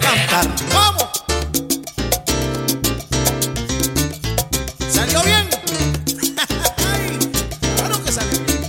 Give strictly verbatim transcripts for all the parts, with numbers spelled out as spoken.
cantar. ¡Vamos! ¿Salió bien? Claro que salió bien.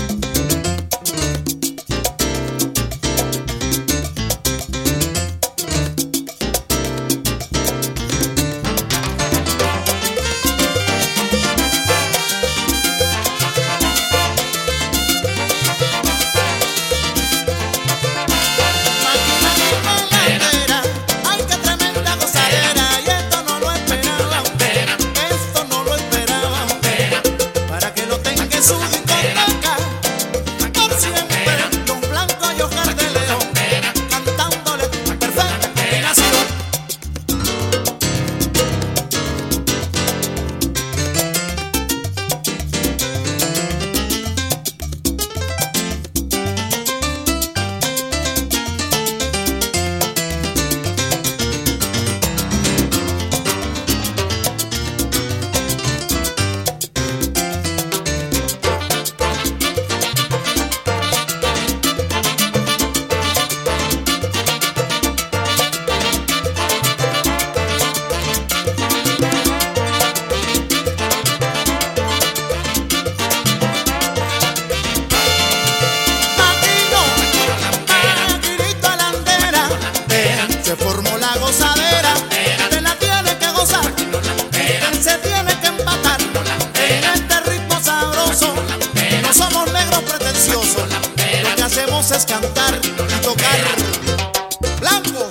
Se formó la gozadera, te la tiene que gozar, se tiene que empatar en este ritmo sabroso. No somos negros pretenciosos, lo que hacemos es cantar y tocar. Blancos.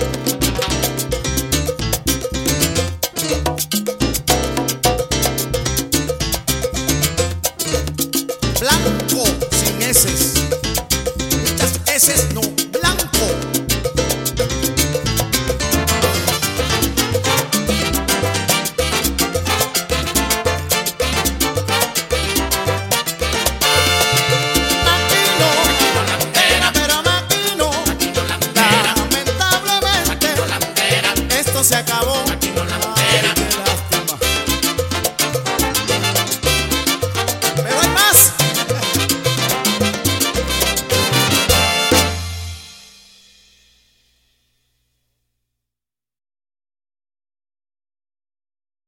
Blanco, sin eses. Muchas eses no, blanco. Se acabó.